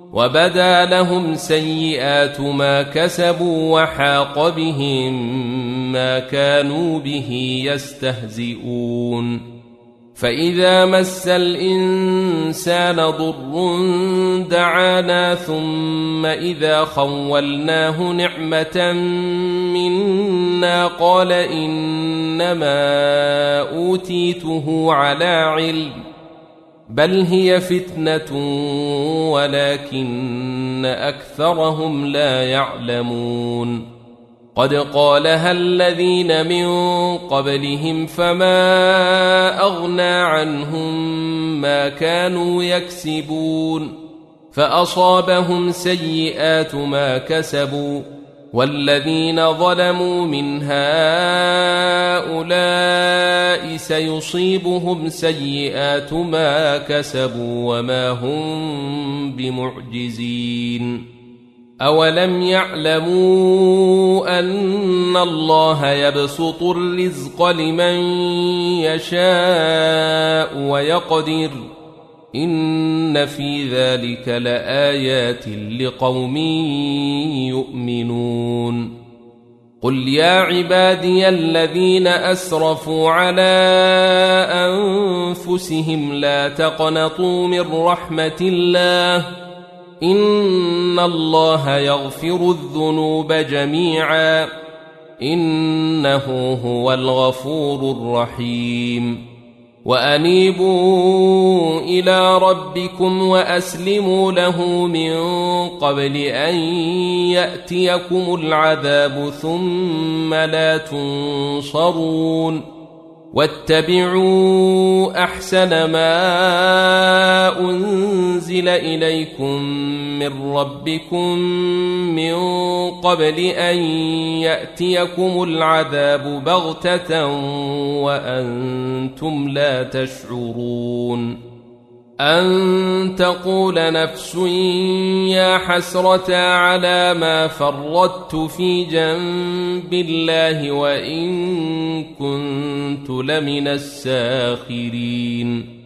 وبدا لهم سيئات ما كسبوا وحاق بهم ما كانوا به يستهزئون فإذا مس الإنسان ضر دعانا ثم إذا خولناه نعمة منا قال إنما أوتيته على علم بل هي فتنة ولكن أكثرهم لا يعلمون قد قالها الذين من قبلهم فما أغنى عنهم ما كانوا يكسبون فأصابهم سيئات ما كسبوا والذين ظلموا من هؤلاء سيصيبهم سيئات ما كسبوا وما هم بمعجزين أولم يعلموا أن الله يبسط الرزق لمن يشاء ويقدر إن في ذلك لآيات لقوم يؤمنون قل يا عبادي الذين أسرفوا على أنفسهم لا تقنطوا من رحمة الله إن الله يغفر الذنوب جميعا إنه هو الغفور الرحيم وأنيبوا إلى ربكم وأسلموا له من قبل أن يأتيكم العذاب ثم لا تنصرون واتبعوا أحسن ما أنزل إليكم من ربكم من قبل أن يأتيكم العذاب بغتة وأنتم لا تشعرون أن تقول نفس يا حسرة على ما فرطت في جنب الله وإن كنت لمن الساخرين